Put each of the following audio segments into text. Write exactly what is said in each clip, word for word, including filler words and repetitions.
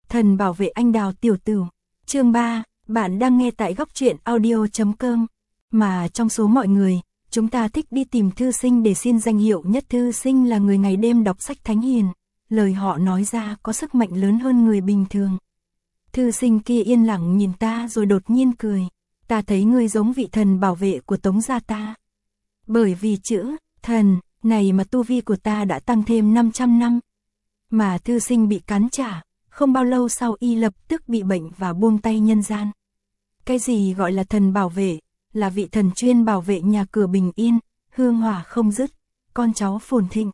Thần bảo vệ anh Đào tiểu tử. Chương ba, bạn đang nghe tại góc truyện audio chấm com. Mà trong số mọi người, chúng ta thích đi tìm thư sinh để xin danh hiệu nhất. Thư sinh là người ngày đêm đọc sách thánh hiền, lời họ nói ra có sức mạnh lớn hơn người bình thường. Thư sinh kia yên lặng nhìn ta rồi đột nhiên cười. Ta thấy ngươi giống vị thần bảo vệ của Tống gia ta. Bởi vì chữ thần này mà tu vi của ta đã tăng thêm năm trăm năm. Mà thư sinh bị cắn trả, không bao lâu sau y lập tức bị bệnh và buông tay nhân gian. Cái gì gọi là thần bảo vệ, là vị thần chuyên bảo vệ nhà cửa bình yên, hương hỏa không dứt, con cháu phồn thịnh.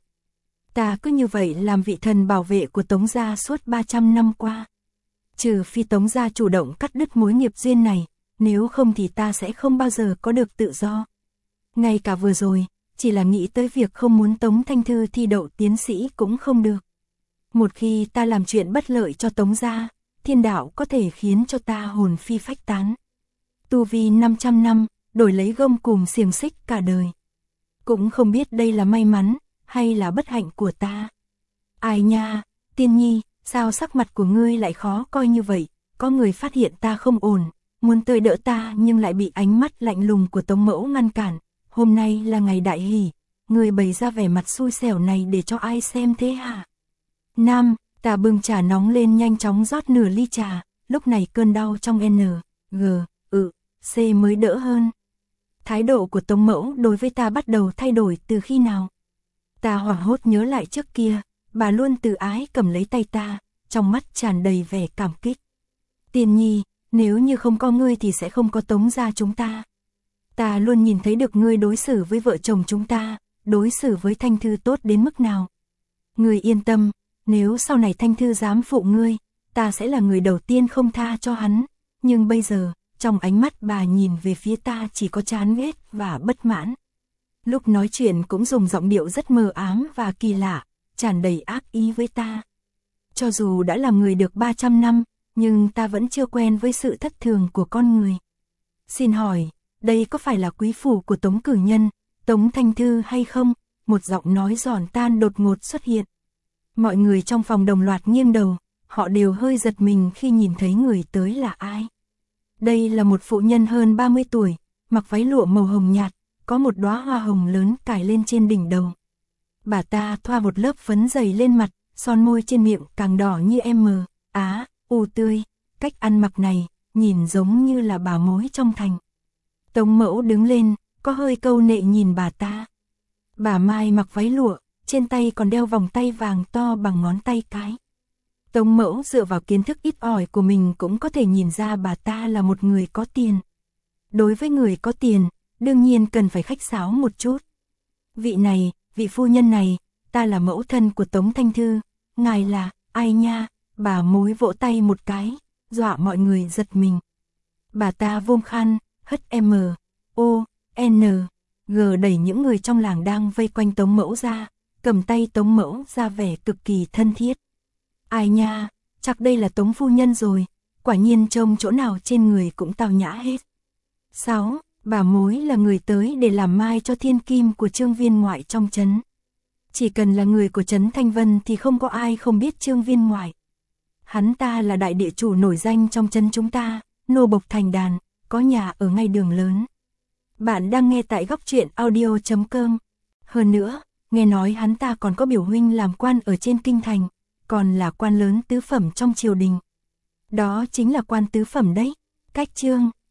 Ta cứ như vậy làm vị thần bảo vệ của Tống gia suốt ba trăm năm qua. Trừ phi Tống gia chủ động cắt đứt mối nghiệp duyên này, nếu không thì ta sẽ không bao giờ có được tự do. Ngay cả vừa rồi, chỉ là nghĩ tới việc không muốn Tống Thanh Thư thi đậu tiến sĩ cũng không được. Một khi ta làm chuyện bất lợi cho Tống gia, thiên đạo có thể khiến cho ta hồn phi phách tán. Tu vi năm trăm năm, đổi lấy gông cùm xiềng xích cả đời. Cũng không biết đây là may mắn, hay là bất hạnh của ta. Ai nha, Tiên Nhi, sao sắc mặt của ngươi lại khó coi như vậy? Có người phát hiện ta không ổn, muốn tươi đỡ ta nhưng lại bị ánh mắt lạnh lùng của Tống mẫu ngăn cản. Hôm nay là ngày đại hỷ, ngươi bày ra vẻ mặt xui xẻo này để cho ai xem thế hả? Nam, ta bưng trà nóng lên nhanh chóng rót nửa ly trà, lúc này cơn đau trong N, G, ừ, C mới đỡ hơn. Thái độ của Tống mẫu đối với ta bắt đầu thay đổi từ khi nào? Ta hoảng hốt nhớ lại trước kia, bà luôn từ ái cầm lấy tay ta, trong mắt tràn đầy vẻ cảm kích. Tiên Nhi, nếu như không có ngươi thì sẽ không có Tống gia chúng ta. Ta luôn nhìn thấy được ngươi đối xử với vợ chồng chúng ta, đối xử với Thanh Thư tốt đến mức nào. Ngươi yên tâm, nếu sau này Thanh Thư dám phụ ngươi, ta sẽ là người đầu tiên không tha cho hắn. Nhưng bây giờ, trong ánh mắt bà nhìn về phía ta chỉ có chán ghét và bất mãn. Lúc nói chuyện cũng dùng giọng điệu rất mờ ám và kỳ lạ, tràn đầy ác ý với ta. Cho dù đã làm người được ba trăm năm, nhưng ta vẫn chưa quen với sự thất thường của con người. Xin hỏi, đây có phải là quý phủ của Tống cử nhân, Tống Thanh Thư hay không? Một giọng nói giòn tan đột ngột xuất hiện. Mọi người trong phòng đồng loạt nghiêng đầu, họ đều hơi giật mình khi nhìn thấy người tới là ai. Đây là một phụ nhân hơn ba mươi tuổi, mặc váy lụa màu hồng nhạt, có một đóa hoa hồng lớn cài lên trên đỉnh đầu. Bà ta thoa một lớp phấn dày lên mặt, son môi trên miệng càng đỏ như M, Á, U tươi, cách ăn mặc này, nhìn giống như là bà mối trong thành. Tống mẫu đứng lên, có hơi câu nệ nhìn bà ta. Bà Mai mặc váy lụa, trên tay còn đeo vòng tay vàng to bằng ngón tay cái. Tống mẫu dựa vào kiến thức ít ỏi của mình cũng có thể nhìn ra bà ta là một người có tiền. Đối với người có tiền, đương nhiên cần phải khách sáo một chút. Vị này, vị phu nhân này, ta là mẫu thân của Tống Thanh Thư, ngài là, ai nha, bà mối vỗ tay một cái, dọa mọi người giật mình. Bà ta vôm khăn, hất M, O, N, G đẩy những người trong làng đang vây quanh Tống mẫu ra, cầm tay Tống mẫu ra vẻ cực kỳ thân thiết. Ai nha, chắc đây là Tống phu nhân rồi, quả nhiên trông chỗ nào trên người cũng tào nhã hết. sáu. Bà mối là người tới để làm mai cho thiên kim của Trương Viên Ngoại trong trấn. Chỉ cần là người của trấn Thanh Vân thì không có ai không biết Trương Viên Ngoại. Hắn ta là đại địa chủ nổi danh trong trấn chúng ta, nô bộc thành đàn, có nhà ở ngay đường lớn. Bạn đang nghe tại góc truyện audio chấm com. Hơn nữa, nghe nói hắn ta còn có biểu huynh làm quan ở trên kinh thành, còn là quan lớn tứ phẩm trong triều đình. Đó chính là quan tứ phẩm đấy. Cách Trương